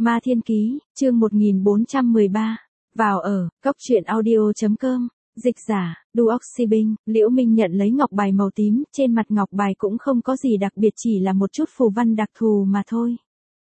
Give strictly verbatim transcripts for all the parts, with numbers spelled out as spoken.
Ma Thiên Ký, chương một nghìn bốn trăm mười ba. Vào ở, cốc truyện audio.com, dịch giả, Duoxibinh, Liễu Minh nhận lấy ngọc bài màu tím, trên mặt ngọc bài cũng không có gì đặc biệt, chỉ là một chút phù văn đặc thù mà thôi.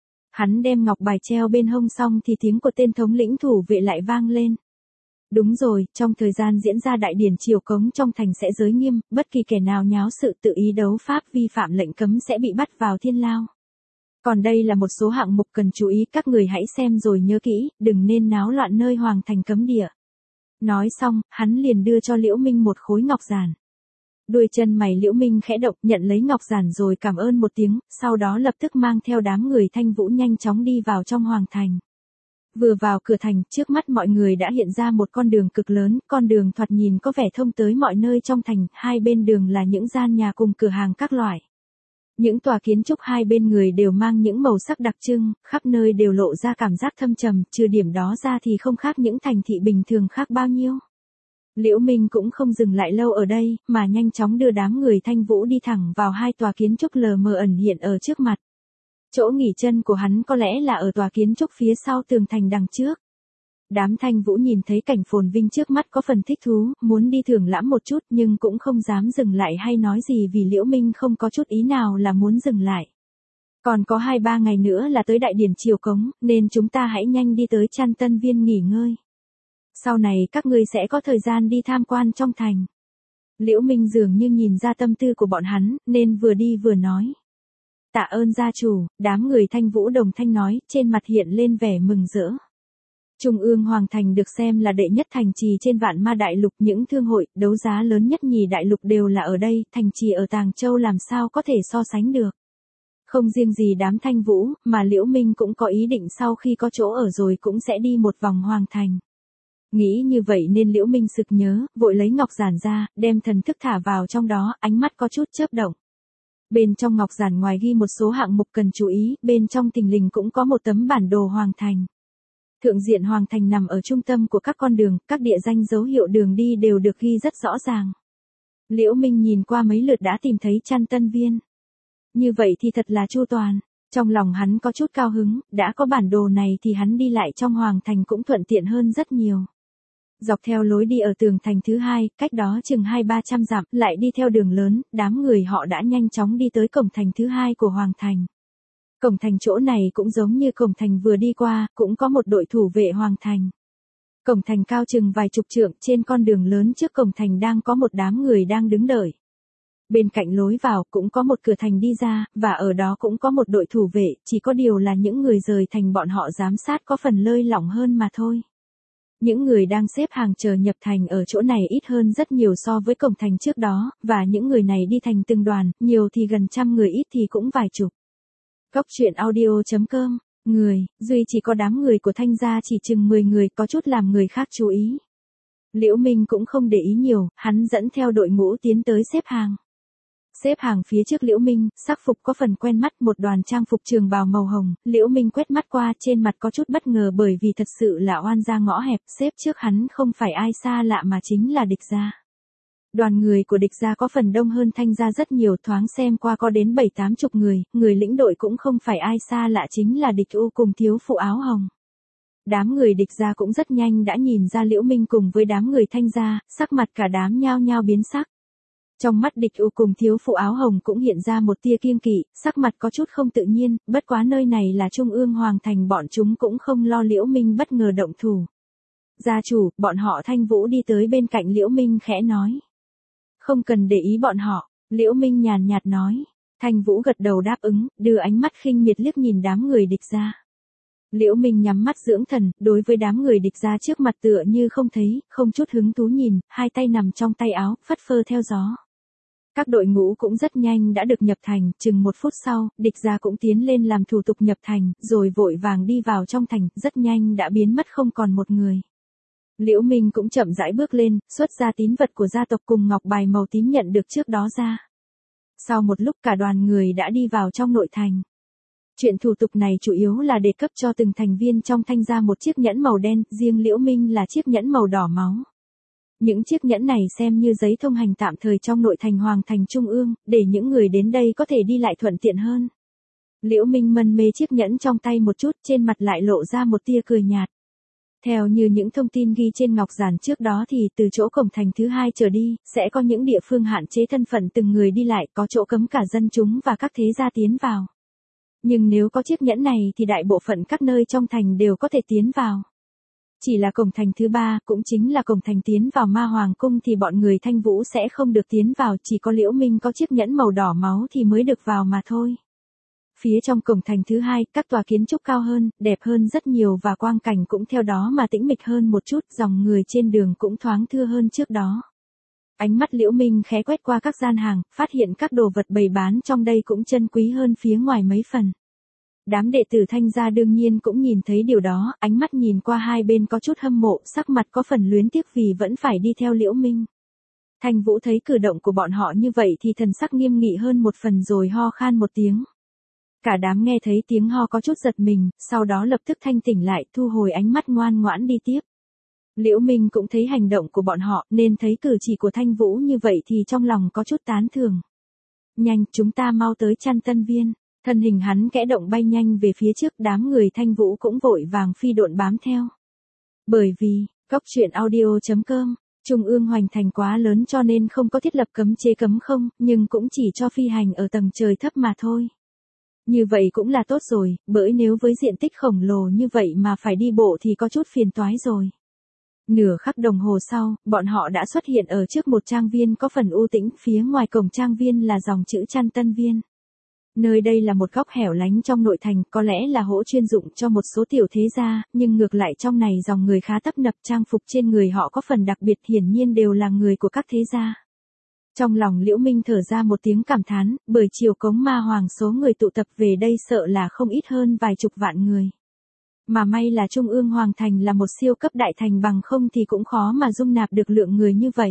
Hắn đem ngọc bài treo bên hông xong thì tiếng của tên thống lĩnh thủ vệ lại vang lên. Đúng rồi, trong thời gian diễn ra đại điển triều cống trong thành sẽ giới nghiêm, bất kỳ kẻ nào nháo sự tự ý đấu pháp vi phạm lệnh cấm sẽ bị bắt vào thiên lao. Còn đây là một số hạng mục cần chú ý, các người hãy xem rồi nhớ kỹ, đừng nên náo loạn nơi hoàng thành cấm địa. Nói xong, hắn liền đưa cho Liễu Minh một khối ngọc giản. Đuôi chân mày Liễu Minh khẽ động, nhận lấy ngọc giản rồi cảm ơn một tiếng, sau đó lập tức mang theo đám người Thanh Vũ nhanh chóng đi vào trong hoàng thành. Vừa vào cửa thành, trước mắt mọi người đã hiện ra một con đường cực lớn, con đường thoạt nhìn có vẻ thông tới mọi nơi trong thành, hai bên đường là những gian nhà cùng cửa hàng các loại. Những tòa kiến trúc hai bên người đều mang những màu sắc đặc trưng, khắp nơi đều lộ ra cảm giác thâm trầm, trừ điểm đó ra thì không khác những thành thị bình thường khác bao nhiêu. Liễu Minh cũng không dừng lại lâu ở đây, mà nhanh chóng đưa đám người Thanh Vũ đi thẳng vào hai tòa kiến trúc lờ mờ ẩn hiện ở trước mặt. Chỗ nghỉ chân của hắn có lẽ là ở tòa kiến trúc phía sau tường thành đằng trước. Đám Thanh Vũ nhìn thấy cảnh phồn vinh trước mắt có phần thích thú, muốn đi thưởng lãm một chút nhưng cũng không dám dừng lại hay nói gì vì Liễu Minh không có chút ý nào là muốn dừng lại. Còn có hai ba ngày nữa là tới đại điển triều cống, nên chúng ta hãy nhanh đi tới Chăn Tân Viên nghỉ ngơi. Sau này các ngươi sẽ có thời gian đi tham quan trong thành. Liễu Minh dường như nhìn ra tâm tư của bọn hắn, nên vừa đi vừa nói. Tạ ơn gia chủ, đám người Thanh Vũ đồng thanh nói, trên mặt hiện lên vẻ mừng rỡ. Trung ương Hoàng Thành được xem là đệ nhất thành trì trên vạn ma đại lục, những thương hội, đấu giá lớn nhất nhì đại lục đều là ở đây, thành trì ở Tàng Châu làm sao có thể so sánh được. Không riêng gì đám Thanh Vũ, mà Liễu Minh cũng có ý định sau khi có chỗ ở rồi cũng sẽ đi một vòng Hoàng Thành. Nghĩ như vậy nên Liễu Minh sực nhớ, vội lấy ngọc giản ra, đem thần thức thả vào trong đó, ánh mắt có chút chớp động. Bên trong ngọc giản ngoài ghi một số hạng mục cần chú ý, bên trong thình lình cũng có một tấm bản đồ Hoàng Thành. Thượng diện Hoàng Thành nằm ở trung tâm của các con đường, các địa danh dấu hiệu đường đi đều được ghi rất rõ ràng. Liễu Minh nhìn qua mấy lượt đã tìm thấy Chăn Tân Viên. Như vậy thì thật là chu toàn. Trong lòng hắn có chút cao hứng, đã có bản đồ này thì hắn đi lại trong Hoàng Thành cũng thuận tiện hơn rất nhiều. Dọc theo lối đi ở tường thành thứ hai, cách đó chừng hai ba trăm dặm, lại đi theo đường lớn, đám người họ đã nhanh chóng đi tới cổng thành thứ hai của Hoàng Thành. Cổng thành chỗ này cũng giống như cổng thành vừa đi qua, cũng có một đội thủ vệ Hoàng Thành. Cổng thành cao chừng vài chục trượng, trên con đường lớn trước cổng thành đang có một đám người đang đứng đợi. Bên cạnh lối vào cũng có một cửa thành đi ra, và ở đó cũng có một đội thủ vệ, chỉ có điều là những người rời thành bọn họ giám sát có phần lơi lỏng hơn mà thôi. Những người đang xếp hàng chờ nhập thành ở chỗ này ít hơn rất nhiều so với cổng thành trước đó, và những người này đi thành từng đoàn, nhiều thì gần trăm người, ít thì cũng vài chục. Cốc truyện audio.com, người, duy chỉ có đám người của Thanh gia chỉ chừng mười người, có chút làm người khác chú ý. Liễu Minh cũng không để ý nhiều, hắn dẫn theo đội ngũ tiến tới xếp hàng. Xếp hàng phía trước Liễu Minh, sắc phục có phần quen mắt, một đoàn trang phục trường bào màu hồng, Liễu Minh quét mắt qua, trên mặt có chút bất ngờ bởi vì thật sự là oan gia ngõ hẹp, xếp trước hắn không phải ai xa lạ mà chính là Địch gia. Đoàn người của Địch gia có phần đông hơn Thanh gia rất nhiều, thoáng xem qua có đến bảy tám chục người, người lĩnh đội cũng không phải ai xa lạ chính là Địch U cùng thiếu phụ áo hồng. Đám người Địch gia cũng rất nhanh đã nhìn ra Liễu Minh cùng với đám người Thanh gia, sắc mặt cả đám nhao nhao biến sắc. Trong mắt Địch U cùng thiếu phụ áo hồng cũng hiện ra một tia kiêng kỵ, sắc mặt có chút không tự nhiên, bất quá nơi này là Trung ương Hoàng Thành, bọn chúng cũng không lo Liễu Minh bất ngờ động thủ. Gia chủ, bọn họ Thanh Vũ đi tới bên cạnh Liễu Minh khẽ nói. Không cần để ý bọn họ, Liễu Minh nhàn nhạt nói. Thanh Vũ gật đầu đáp ứng, đưa ánh mắt khinh miệt liếc nhìn đám người Địch gia. Liễu Minh nhắm mắt dưỡng thần, đối với đám người Địch gia trước mặt tựa như không thấy, không chút hứng thú nhìn, hai tay nằm trong tay áo, phất phơ theo gió. Các đội ngũ cũng rất nhanh đã được nhập thành, chừng một phút sau, Địch gia cũng tiến lên làm thủ tục nhập thành, rồi vội vàng đi vào trong thành, rất nhanh đã biến mất không còn một người. Liễu Minh cũng chậm rãi bước lên, xuất ra tín vật của gia tộc cùng ngọc bài màu tím nhận được trước đó ra. Sau một lúc cả đoàn người đã đi vào trong nội thành. Chuyện thủ tục này chủ yếu là đề cấp cho từng thành viên trong Thanh gia một chiếc nhẫn màu đen, riêng Liễu Minh là chiếc nhẫn màu đỏ máu. Những chiếc nhẫn này xem như giấy thông hành tạm thời trong nội thành Hoàng Thành Trung ương, để những người đến đây có thể đi lại thuận tiện hơn. Liễu Minh mân mê chiếc nhẫn trong tay một chút, trên mặt lại lộ ra một tia cười nhạt. Theo như những thông tin ghi trên ngọc giản trước đó thì từ chỗ cổng thành thứ hai trở đi, sẽ có những địa phương hạn chế thân phận từng người đi lại, có chỗ cấm cả dân chúng và các thế gia tiến vào. Nhưng nếu có chiếc nhẫn này thì đại bộ phận các nơi trong thành đều có thể tiến vào. Chỉ là cổng thành thứ ba, cũng chính là cổng thành tiến vào Ma Hoàng Cung thì bọn người Thanh Vũ sẽ không được tiến vào, chỉ có Liễu Minh có chiếc nhẫn màu đỏ máu thì mới được vào mà thôi. Phía trong cổng thành thứ hai, các tòa kiến trúc cao hơn, đẹp hơn rất nhiều và quang cảnh cũng theo đó mà tĩnh mịch hơn một chút, dòng người trên đường cũng thoáng thưa hơn trước đó. Ánh mắt Liễu Minh khẽ quét qua các gian hàng, phát hiện các đồ vật bày bán trong đây cũng chân quý hơn phía ngoài mấy phần. Đám đệ tử Thanh gia đương nhiên cũng nhìn thấy điều đó, ánh mắt nhìn qua hai bên có chút hâm mộ, sắc mặt có phần luyến tiếc vì vẫn phải đi theo Liễu Minh. Thanh Vũ thấy cử động của bọn họ như vậy thì thần sắc nghiêm nghị hơn một phần rồi ho khan một tiếng. Cả đám nghe thấy tiếng ho có chút giật mình, sau đó lập tức thanh tỉnh lại, thu hồi ánh mắt ngoan ngoãn đi tiếp. Liễu Minh cũng thấy hành động của bọn họ, nên thấy cử chỉ của Thanh Vũ như vậy thì trong lòng có chút tán thưởng. Nhanh, chúng ta mau tới Chăn Tân Viên. Thân hình hắn kẽ động bay nhanh về phía trước, đám người Thanh Vũ cũng vội vàng phi độn bám theo. Bởi vì, Cốc truyện audio chấm com, Trung ương hoành thành quá lớn cho nên không có thiết lập cấm chế cấm không, nhưng cũng chỉ cho phi hành ở tầng trời thấp mà thôi. Như vậy cũng là tốt rồi, bởi nếu với diện tích khổng lồ như vậy mà phải đi bộ thì có chút phiền toái rồi. Nửa khắc đồng hồ sau, bọn họ đã xuất hiện ở trước một trang viên có phần u tĩnh, phía ngoài cổng trang viên là dòng chữ Chăn Tân Viên. Nơi đây là một góc hẻo lánh trong nội thành, có lẽ là hỗ chuyên dụng cho một số tiểu thế gia, nhưng ngược lại trong này dòng người khá tấp nập, trang phục trên người họ có phần đặc biệt, hiển nhiên đều là người của các thế gia. Trong lòng Liễu Minh thở ra một tiếng cảm thán, bởi chiều cống Ma Hoàng số người tụ tập về đây sợ là không ít hơn vài chục vạn người. Mà may là Trung ương Hoàng Thành là một siêu cấp đại thành, bằng không thì cũng khó mà dung nạp được lượng người như vậy.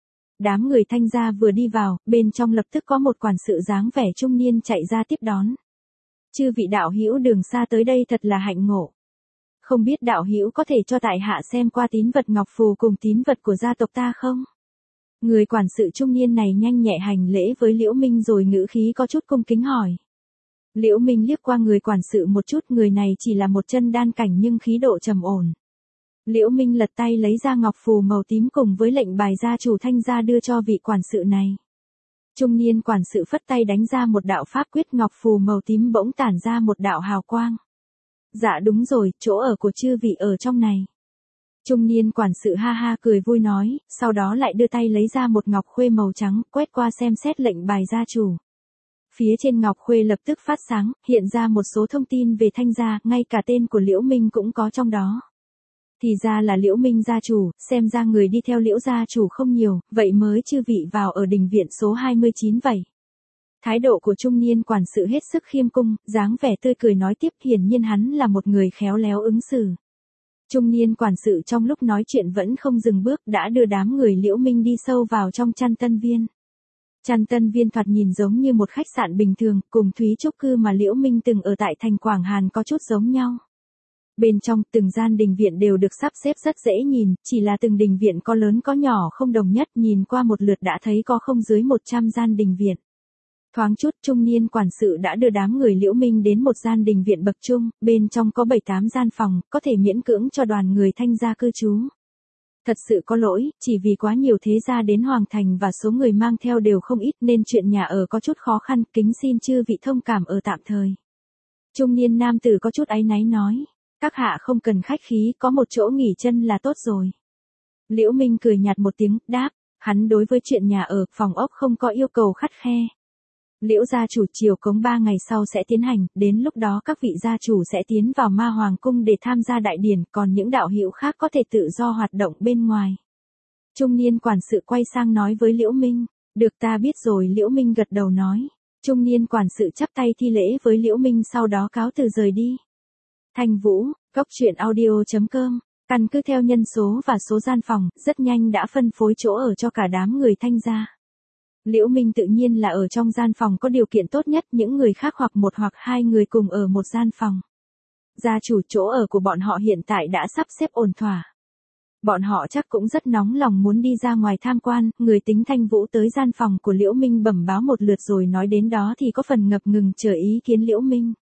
Đám người Thanh gia vừa đi vào, bên trong lập tức có một quản sự dáng vẻ trung niên chạy ra tiếp đón. Chư vị đạo hữu đường xa tới đây thật là hạnh ngộ. Không biết đạo hữu có thể cho tại hạ xem qua tín vật ngọc phù cùng tín vật của gia tộc ta không? Người quản sự trung niên này nhanh nhẹ hành lễ với Liễu Minh rồi ngữ khí có chút cung kính hỏi. Liễu Minh liếc qua người quản sự một chút, người này chỉ là một chân đan cảnh nhưng khí độ trầm ổn. Liễu Minh lật tay lấy ra ngọc phù màu tím cùng với lệnh bài gia chủ Thanh gia đưa cho vị quản sự này. Trung niên quản sự phất tay đánh ra một đạo pháp quyết, ngọc phù màu tím bỗng tản ra một đạo hào quang. Dạ đúng rồi, chỗ ở của chư vị ở trong này. Trung niên quản sự ha ha cười vui nói, sau đó lại đưa tay lấy ra một ngọc khuê màu trắng, quét qua xem xét lệnh bài gia chủ. Phía trên ngọc khuê lập tức phát sáng, hiện ra một số thông tin về Thanh gia, ngay cả tên của Liễu Minh cũng có trong đó. Thì ra là Liễu Minh gia chủ, xem ra người đi theo Liễu gia chủ không nhiều, vậy mới chư vị vào ở đình viện số hai mươi chín vậy. Thái độ của trung niên quản sự hết sức khiêm cung, dáng vẻ tươi cười nói tiếp, hiển nhiên hắn là một người khéo léo ứng xử. Trung niên quản sự trong lúc nói chuyện vẫn không dừng bước, đã đưa đám người Liễu Minh đi sâu vào trong Chăn Tân Viên. Chăn Tân Viên thoạt nhìn giống như một khách sạn bình thường, cùng Thúy Trúc Cư mà Liễu Minh từng ở tại thành Quảng Hàn có chút giống nhau. Bên trong, từng gian đình viện đều được sắp xếp rất dễ nhìn, chỉ là từng đình viện có lớn có nhỏ không đồng nhất, nhìn qua một lượt đã thấy có không dưới một trăm gian đình viện. Thoáng chút, trung niên quản sự đã đưa đám người Liễu Minh đến một gian đình viện bậc trung, bên trong có bảy tám gian phòng, có thể miễn cưỡng cho đoàn người Thanh gia cư trú. Thật sự có lỗi, chỉ vì quá nhiều thế gia đến Hoàng Thành và số người mang theo đều không ít nên chuyện nhà ở có chút khó khăn, kính xin chư vị thông cảm ở tạm thời. Trung niên nam tử có chút áy náy nói. Các hạ không cần khách khí, có một chỗ nghỉ chân là tốt rồi. Liễu Minh cười nhạt một tiếng, đáp, hắn đối với chuyện nhà ở, phòng ốc không có yêu cầu khắt khe. Liễu gia chủ chiều cống ba ngày sau sẽ tiến hành, đến lúc đó các vị gia chủ sẽ tiến vào Ma Hoàng Cung để tham gia đại điển, còn những đạo hữu khác có thể tự do hoạt động bên ngoài. Trung niên quản sự quay sang nói với Liễu Minh, được ta biết rồi. Liễu Minh gật đầu nói. Trung niên quản sự chắp tay thi lễ với Liễu Minh sau đó cáo từ rời đi. Thanh Vũ, Cốc truyện audio chấm com, căn cứ theo nhân số và số gian phòng, rất nhanh đã phân phối chỗ ở cho cả đám người Thanh gia. Liễu Minh tự nhiên là ở trong gian phòng có điều kiện tốt nhất, những người khác hoặc một hoặc hai người cùng ở một gian phòng. Gia chủ chỗ ở của bọn họ hiện tại đã sắp xếp ổn thỏa. Bọn họ chắc cũng rất nóng lòng muốn đi ra ngoài tham quan, người tính Thanh Vũ tới gian phòng của Liễu Minh bẩm báo một lượt rồi nói đến đó thì có phần ngập ngừng chờ ý kiến Liễu Minh.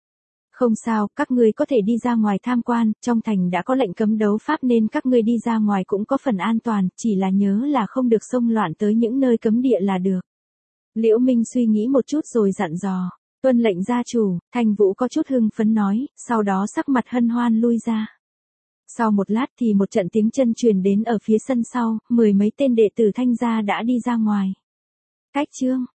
Không sao, các ngươi có thể đi ra ngoài tham quan, trong thành đã có lệnh cấm đấu pháp nên các ngươi đi ra ngoài cũng có phần an toàn, chỉ là nhớ là không được xông loạn tới những nơi cấm địa là được. Liễu Minh suy nghĩ một chút rồi dặn dò. Tuân lệnh gia chủ, Thanh Vũ có chút hưng phấn nói, sau đó sắc mặt hân hoan lui ra. Sau một lát thì một trận tiếng chân truyền đến ở phía sân sau, mười mấy tên đệ tử Thanh gia đã đi ra ngoài. Cách chương